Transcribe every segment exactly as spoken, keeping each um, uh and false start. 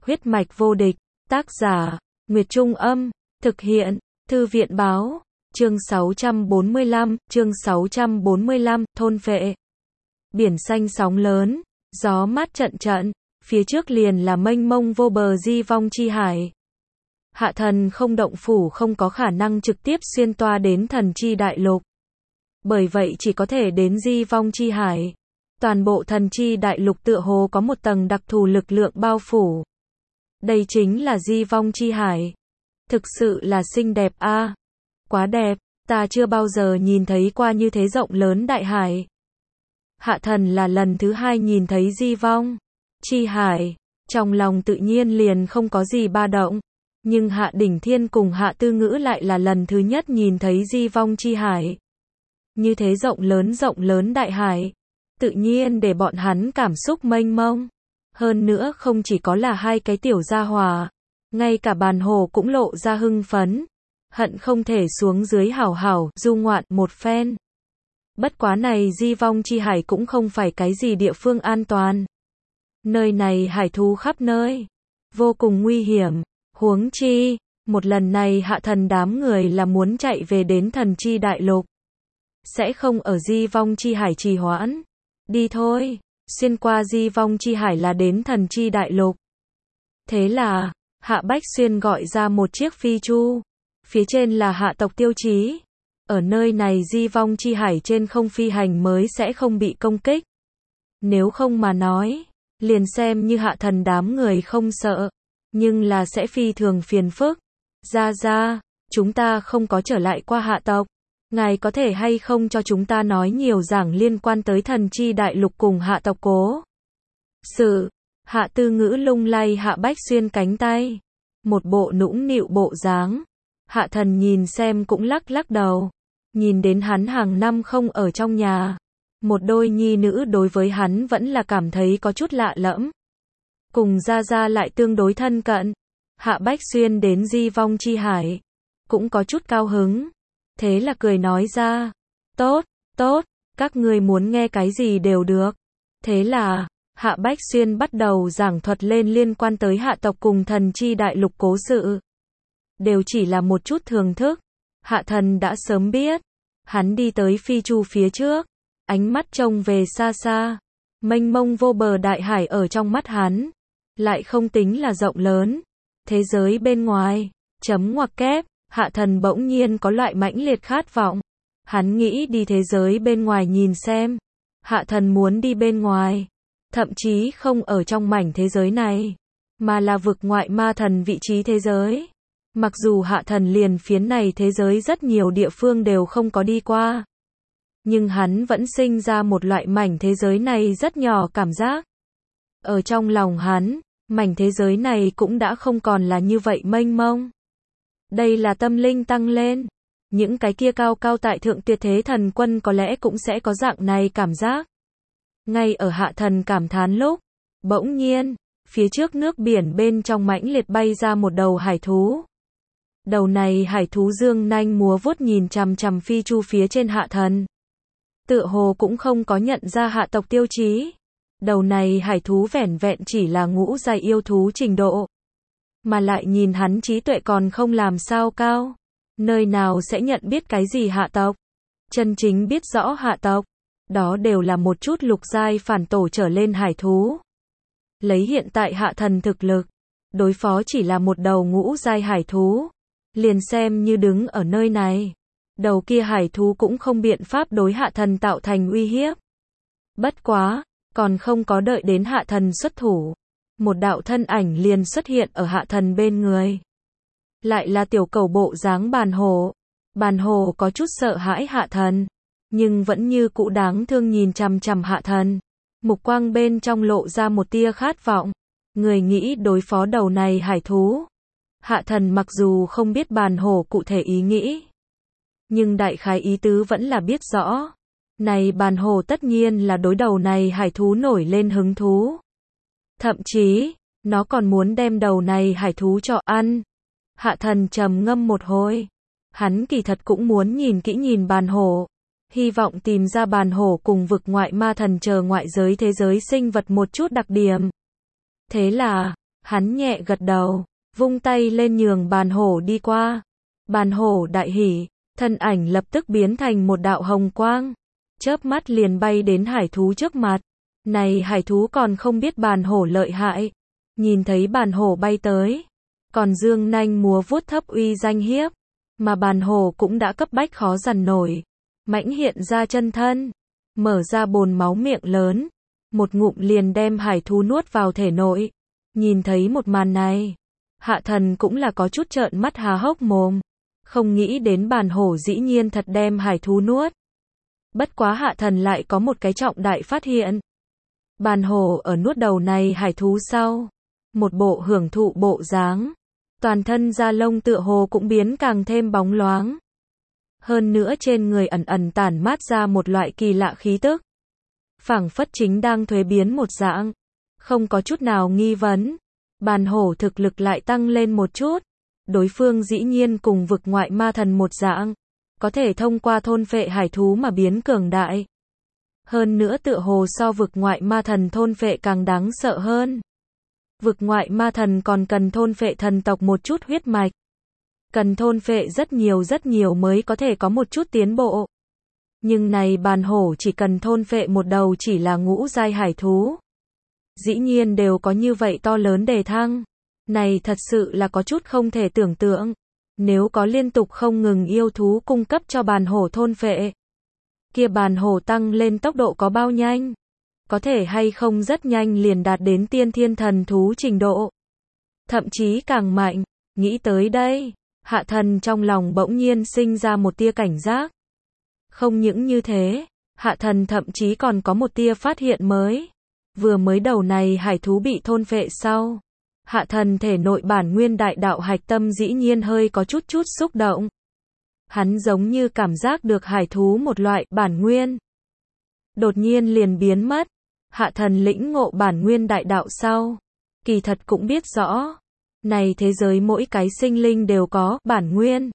Huyết mạch vô địch, tác giả, Nguyệt Trung Âm, thực hiện, Thư viện Báo, chương sáu trăm bốn mươi lăm, chương sáu trăm bốn mươi lăm, thôn phệ. Biển xanh sóng lớn, gió mát trận trận, phía trước liền là mênh mông vô bờ di vong chi hải. Hạ thần không động phủ không có khả năng trực tiếp xuyên toa đến thần chi đại lục. Bởi vậy chỉ có thể đến di vong chi hải. Toàn bộ thần chi đại lục tựa hồ có một tầng đặc thù lực lượng bao phủ. Đây chính là di vong chi hải. Thực sự là xinh đẹp a, à. Quá đẹp, ta chưa bao giờ nhìn thấy qua như thế rộng lớn đại hải. Hạ thần là lần thứ hai nhìn thấy di vong chi hải, trong lòng tự nhiên liền không có gì ba động. Nhưng Hạ Đỉnh Thiên cùng Hạ Tư Ngữ lại là lần thứ nhất nhìn thấy di vong chi hải. Như thế rộng lớn rộng lớn đại hải, tự nhiên để bọn hắn cảm xúc mênh mông. Hơn nữa không chỉ có là hai cái tiểu gia hỏa, ngay cả Bàn Hồ cũng lộ ra hưng phấn, hận không thể xuống dưới hảo hảo du ngoạn một phen. Bất quá này di vong chi hải cũng không phải cái gì địa phương an toàn. Nơi này hải thú khắp nơi, vô cùng nguy hiểm. Huống chi, một lần này Hạ thần đám người là muốn chạy về đến thần chi đại lục. Sẽ không ở di vong chi hải trì hoãn. Đi thôi, xuyên qua di vong chi hải là đến thần chi đại lục. Thế là, Hạ Bách Xuyên gọi ra một chiếc phi chu. Phía trên là hạ tộc tiêu chí. Ở nơi này di vong chi hải trên không phi hành mới sẽ không bị công kích. Nếu không mà nói, liền xem như hạ thần đám người không sợ. Nhưng là sẽ phi thường phiền phức. Ra ra, chúng ta không có trở lại qua hạ tộc. Ngài có thể hay không cho chúng ta nói nhiều giảng liên quan tới thần chi đại lục cùng hạ tộc cố sự. Hạ Tư Ngữ lung lay Hạ Bách Xuyên cánh tay. Một bộ nũng nịu bộ dáng. Hạ thần nhìn xem cũng lắc lắc đầu. Nhìn đến hắn hàng năm không ở trong nhà. Một đôi nhi nữ đối với hắn vẫn là cảm thấy có chút lạ lẫm. Cùng ra ra lại tương đối thân cận. Hạ Bách Xuyên đến di vong chi hải. Cũng có chút cao hứng. Thế là cười nói ra. Tốt, tốt, các ngươi muốn nghe cái gì đều được. Thế là, Hạ Bách Xuyên bắt đầu giảng thuật lên liên quan tới hạ tộc cùng thần chi đại lục cố sự. Đều chỉ là một chút thưởng thức. Hạ thần đã sớm biết. Hắn đi tới phi chu phía trước. Ánh mắt trông về xa xa. Mênh mông vô bờ đại hải ở trong mắt hắn. Lại không tính là rộng lớn. Thế giới bên ngoài, chấm ngoặc kép, Hạ thần bỗng nhiên có loại mãnh liệt khát vọng. Hắn nghĩ đi thế giới bên ngoài nhìn xem. Hạ thần muốn đi bên ngoài. Thậm chí không ở trong mảnh thế giới này. Mà là vực ngoại ma thần vị trí thế giới. Mặc dù hạ thần liền phiến này thế giới rất nhiều địa phương đều không có đi qua. Nhưng hắn vẫn sinh ra một loại mảnh thế giới này rất nhỏ cảm giác. Ở trong lòng hắn, mảnh thế giới này cũng đã không còn là như vậy mênh mông. Đây là tâm linh tăng lên. Những cái kia cao cao tại thượng tuyệt thế thần quân có lẽ cũng sẽ có dạng này cảm giác. Ngay ở hạ thần cảm thán lúc, bỗng nhiên, phía trước nước biển bên trong mãnh liệt bay ra một đầu hải thú. Đầu này hải thú dương nanh múa vuốt nhìn chằm chằm phi chu phía trên hạ thần. Tựa hồ cũng không có nhận ra hạ tộc tiêu chí. Đầu này hải thú vẻn vẹn chỉ là ngũ giai yêu thú trình độ. Mà lại nhìn hắn trí tuệ còn không làm sao cao. Nơi nào sẽ nhận biết cái gì hạ tộc. Chân chính biết rõ hạ tộc. Đó đều là một chút lục giai phản tổ trở lên hải thú. Lấy hiện tại hạ thần thực lực. Đối phó chỉ là một đầu ngũ giai hải thú. Liền xem như đứng ở nơi này. Đầu kia hải thú cũng không biện pháp đối hạ thần tạo thành uy hiếp. Bất quá, còn không có đợi đến hạ thần xuất thủ. Một đạo thân ảnh liền xuất hiện ở hạ thần bên người. Lại là tiểu cẩu bộ dáng Bàn Hồ. Bàn Hồ có chút sợ hãi hạ thần. Nhưng vẫn như cũ đáng thương nhìn chằm chằm hạ thần. Mục quang bên trong lộ ra một tia khát vọng. Người nghĩ đối phó đầu này hải thú. Hạ thần mặc dù không biết Bàn Hồ cụ thể ý nghĩ. Nhưng đại khái ý tứ vẫn là biết rõ. Này Bàn Hồ tất nhiên là đối đầu này hải thú nổi lên hứng thú. Thậm chí, nó còn muốn đem đầu này hải thú cho ăn. Hạ thần trầm ngâm một hồi. Hắn kỳ thật cũng muốn nhìn kỹ nhìn Bàn Hồ. Hy vọng tìm ra Bàn Hồ cùng vực ngoại ma thần chờ ngoại giới thế giới sinh vật một chút đặc điểm. Thế là, Hắn nhẹ gật đầu, vung tay lên nhường bàn hổ đi qua. Bàn hổ đại hỉ, thân ảnh lập tức biến thành một đạo hồng quang, chớp mắt liền bay đến hải thú trước mặt. Này hải thú còn không biết bàn hổ lợi hại, nhìn thấy bàn hổ bay tới, còn dương nanh múa vuốt thấp uy danh hiếp, mà bàn hổ cũng đã cấp bách khó dằn nổi, mãnh hiện ra chân thân, mở ra bồn máu miệng lớn, một ngụm liền đem hải thú nuốt vào thể nội. Nhìn thấy một màn này, Hạ Thần cũng là có chút trợn mắt há hốc mồm, không nghĩ đến bàn hổ dĩ nhiên thật đem hải thú nuốt. Bất quá Hạ Thần lại có một cái trọng đại phát hiện. Bàn hổ ở nuốt đầu này hải thú sau, một bộ hưởng thụ bộ dáng, toàn thân da lông tựa hồ cũng biến càng thêm bóng loáng. Hơn nữa trên người ẩn ẩn tản mát ra một loại kỳ lạ khí tức, phảng phất chính đang thuế biến một dạng, không có chút nào nghi vấn. Bàn hổ thực lực lại tăng lên một chút, đối phương dĩ nhiên cùng vực ngoại ma thần một dạng, có thể thông qua thôn phệ hải thú mà biến cường đại. Hơn nữa tựa hồ so vực ngoại ma thần thôn phệ càng đáng sợ hơn. Vực ngoại ma thần còn cần thôn phệ thần tộc một chút huyết mạch, cần thôn phệ rất nhiều rất nhiều mới có thể có một chút tiến bộ. Nhưng này bàn hổ chỉ cần thôn phệ một đầu chỉ là ngũ giai hải thú, dĩ nhiên đều có như vậy to lớn đề thăng. Này thật sự là có chút không thể tưởng tượng. Nếu có liên tục không ngừng yêu thú cung cấp cho bàn hổ thôn phệ, kia bàn hổ tăng lên tốc độ có bao nhanh? Có thể hay không rất nhanh liền đạt đến tiên thiên thần thú trình độ, thậm chí càng mạnh. Nghĩ tới đây, Hạ Thần trong lòng bỗng nhiên sinh ra một tia cảnh giác. Không những như thế, Hạ Thần thậm chí còn có một tia phát hiện mới. Vừa mới đầu này hải thú bị thôn phệ sau, Hạ Thần thể nội bản nguyên đại đạo hạch tâm dĩ nhiên hơi có chút chút xúc động. Hắn giống như cảm giác được hải thú một loại bản nguyên đột nhiên liền biến mất. Hạ Thần lĩnh ngộ bản nguyên đại đạo sau, kỳ thật cũng biết rõ, này thế giới mỗi cái sinh linh đều có bản nguyên.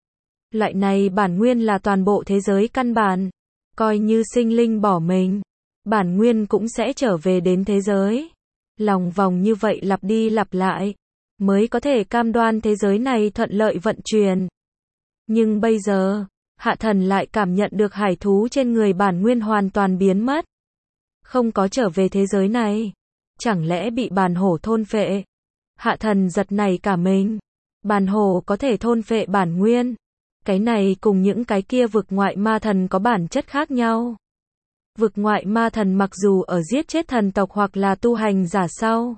Loại này bản nguyên là toàn bộ thế giới căn bản, coi như sinh linh bỏ mình, bản nguyên cũng sẽ trở về đến thế giới. Lòng vòng như vậy lặp đi lặp lại, mới có thể cam đoan thế giới này thuận lợi vận chuyển. Nhưng bây giờ, Hạ Thần lại cảm nhận được hải thú trên người bản nguyên hoàn toàn biến mất, không có trở về thế giới này. Chẳng lẽ bị bàn hổ thôn phệ? Hạ Thần giật nảy cả mình. Bàn hổ có thể thôn phệ bản nguyên, cái này cùng những cái kia vực ngoại ma thần có bản chất khác nhau. Vực ngoại ma thần mặc dù ở giết chết thần tộc hoặc là tu hành giả sau,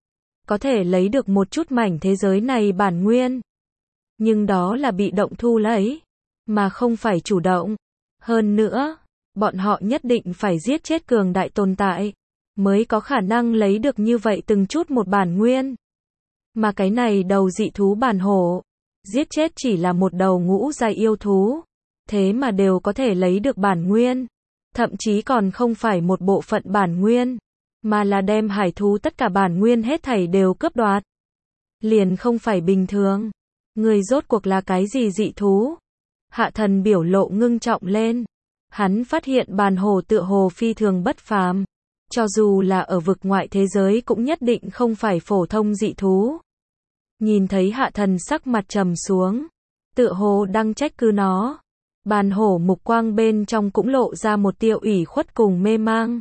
có thể lấy được một chút mảnh thế giới này bản nguyên, nhưng đó là bị động thu lấy, mà không phải chủ động. Hơn nữa, bọn họ nhất định phải giết chết cường đại tồn tại, mới có khả năng lấy được như vậy từng chút một bản nguyên. Mà cái này đầu dị thú bàn hổ, giết chết chỉ là một đầu ngũ giai yêu thú, thế mà đều có thể lấy được bản nguyên. Thậm chí còn không phải một bộ phận bản nguyên, mà là đem hải thú tất cả bản nguyên hết thảy đều cướp đoạt. Liền không phải bình thường. Người rốt cuộc là cái gì dị thú? Hạ Thần biểu lộ ngưng trọng lên. Hắn phát hiện bàn hổ tựa hồ phi thường bất phàm. Cho dù là ở vực ngoại thế giới cũng nhất định không phải phổ thông dị thú. Nhìn thấy Hạ Thần sắc mặt trầm xuống, tựa hồ đang trách cứ nó. Bàn hổ mục quang bên trong cũng lộ ra một tia ủy khuất cùng mê mang.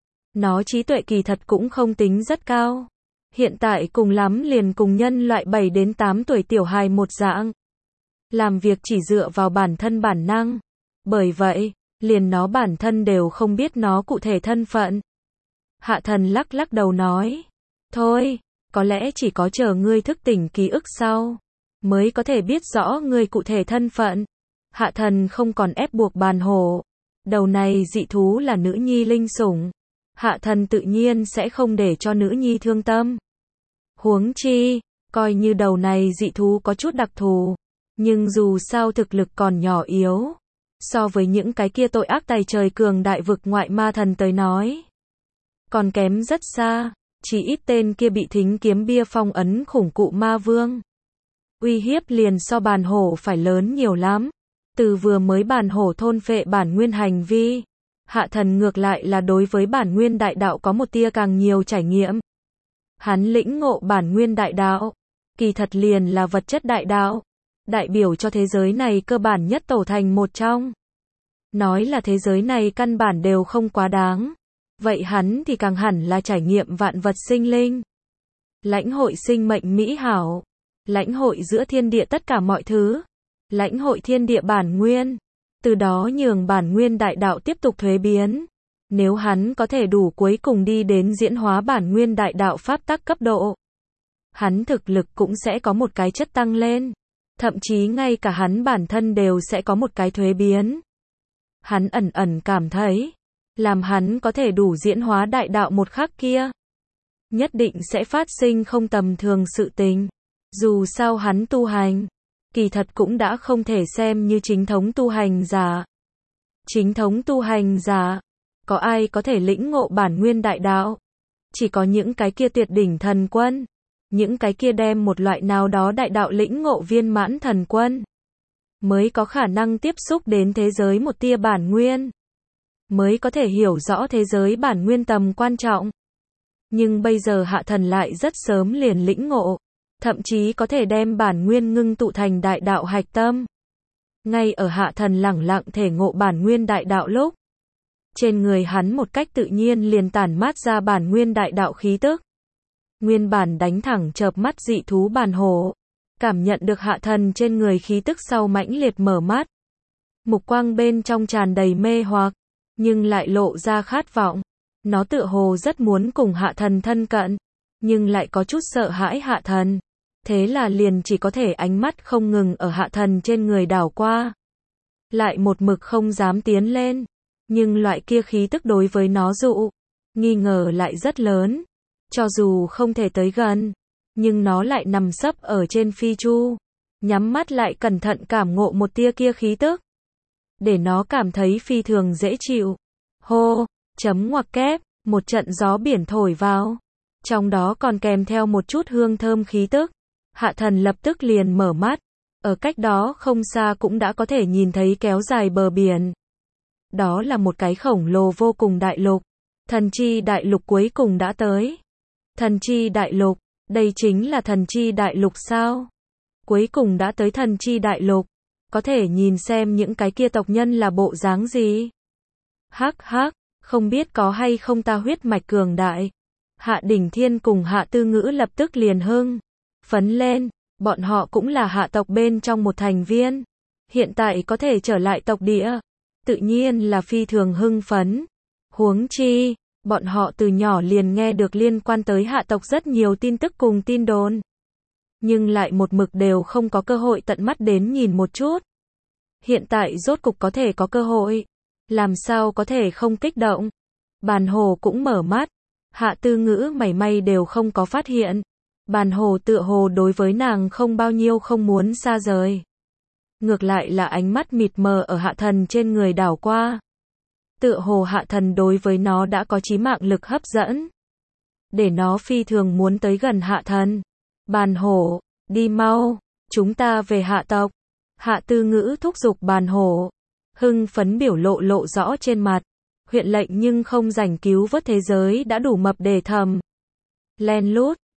Nó trí tuệ kỳ thật cũng không tính rất cao. Hiện tại cùng lắm liền cùng nhân loại bảy đến tám tuổi tiểu hài một dạng. Làm việc chỉ dựa vào bản thân bản năng. Bởi vậy, liền nó bản thân đều không biết nó cụ thể thân phận. Hạ Thần lắc lắc đầu nói. Thôi, có lẽ chỉ có chờ ngươi thức tỉnh ký ức sau, mới có thể biết rõ ngươi cụ thể thân phận. Hạ Thần không còn ép buộc bàn hổ. Đầu này dị thú là nữ nhi linh sủng. Hạ Thần tự nhiên sẽ không để cho nữ nhi thương tâm. Huống chi, coi như đầu này dị thú có chút đặc thù, nhưng dù sao thực lực còn nhỏ yếu. So với những cái kia tội ác tày trời cường đại vực ngoại ma thần tới nói, còn kém rất xa. Chỉ ít tên kia bị thính kiếm bia phong ấn khủng cụ ma vương, uy hiếp liền so bàn hổ phải lớn nhiều lắm. Từ vừa mới bàn hổ thôn phệ bản nguyên hành vi, Hạ Thần ngược lại là đối với bản nguyên đại đạo có một tia càng nhiều trải nghiệm. Hắn lĩnh ngộ bản nguyên đại đạo, kỳ thật liền là vật chất đại đạo, đại biểu cho thế giới này cơ bản nhất tổ thành một trong. Nói là thế giới này căn bản đều không quá đáng. Vậy hắn thì càng hẳn là trải nghiệm vạn vật sinh linh. Lãnh hội sinh mệnh mỹ hảo. Lãnh hội giữa thiên địa tất cả mọi thứ. Lãnh hội thiên địa bản nguyên. Từ đó nhường bản nguyên đại đạo tiếp tục thuế biến. Nếu hắn có thể đủ cuối cùng đi đến diễn hóa bản nguyên đại đạo pháp tắc cấp độ, hắn thực lực cũng sẽ có một cái chất tăng lên. Thậm chí ngay cả hắn bản thân đều sẽ có một cái thuế biến. Hắn ẩn ẩn cảm thấy, làm hắn có thể đủ diễn hóa đại đạo một khắc kia, nhất định sẽ phát sinh không tầm thường sự tình. Dù sao hắn tu hành, kỳ thật cũng đã không thể xem như chính thống tu hành giả. Chính thống tu hành giả, có ai có thể lĩnh ngộ bản nguyên đại đạo? Chỉ có những cái kia tuyệt đỉnh thần quân, những cái kia đem một loại nào đó đại đạo lĩnh ngộ viên mãn thần quân, mới có khả năng tiếp xúc đến thế giới một tia bản nguyên, mới có thể hiểu rõ thế giới bản nguyên tầm quan trọng. Nhưng bây giờ hạ thần lại rất sớm liền lĩnh ngộ, thậm chí có thể đem bản nguyên ngưng tụ thành đại đạo hạch tâm. Ngay ở hạ thần lẳng lặng thể ngộ bản nguyên đại đạo lúc, trên người hắn một cách tự nhiên liền tản mát ra bản nguyên đại đạo khí tức. Nguyên bản đánh thẳng chợp mắt dị thú bản hổ, cảm nhận được hạ thần trên người khí tức sau mãnh liệt mở mắt. Mục quang bên trong tràn đầy mê hoặc, nhưng lại lộ ra khát vọng. Nó tựa hồ rất muốn cùng hạ thần thân cận, nhưng lại có chút sợ hãi hạ thần. Thế là liền chỉ có thể ánh mắt không ngừng ở hạ thần trên người đảo qua. Lại một mực không dám tiến lên. Nhưng loại kia khí tức đối với nó dụ, nghi ngờ lại rất lớn. Cho dù không thể tới gần, nhưng nó lại nằm sấp ở trên phi chu. Nhắm mắt lại cẩn thận cảm ngộ một tia kia khí tức. Để nó cảm thấy phi thường dễ chịu. Hô, chấm ngoặc kép, một trận gió biển thổi vào. Trong đó còn kèm theo một chút hương thơm khí tức. Hạ thần lập tức liền mở mắt. Ở cách đó không xa cũng đã có thể nhìn thấy kéo dài bờ biển. Đó là một cái khổng lồ vô cùng đại lục. Thần chi đại lục cuối cùng đã tới. Thần chi đại lục, đây chính là thần chi đại lục sao? Cuối cùng đã tới thần chi đại lục. Có thể nhìn xem những cái kia tộc nhân là bộ dáng gì? Hắc hắc, không biết có hay không ta huyết mạch cường đại. Hạ Đỉnh Thiên cùng Hạ Tư Ngữ lập tức liền hưng phấn lên, bọn họ cũng là hạ tộc bên trong một thành viên. Hiện tại có thể trở lại tộc địa, tự nhiên là phi thường hưng phấn. Huống chi, bọn họ từ nhỏ liền nghe được liên quan tới hạ tộc rất nhiều tin tức cùng tin đồn. Nhưng lại một mực đều không có cơ hội tận mắt đến nhìn một chút. Hiện tại rốt cục có thể có cơ hội. Làm sao có thể không kích động. Bàn hồ cũng mở mắt. Hạ Tư Ngữ mảy may đều không có phát hiện. Bàn hồ tựa hồ đối với nàng không bao nhiêu không muốn xa rời. Ngược lại là ánh mắt mịt mờ ở hạ thần trên người đảo qua. Tựa hồ hạ thần đối với nó đã có chí mạng lực hấp dẫn. Để nó phi thường muốn tới gần hạ thần. Bàn hổ, đi mau, chúng ta về hạ tộc. Hạ Tư Ngữ thúc giục bàn hổ. Hưng phấn biểu lộ lộ rõ trên mặt. Huyện lệnh nhưng không rảnh cứu vớt thế giới đã đủ mập để thầm. Len lút,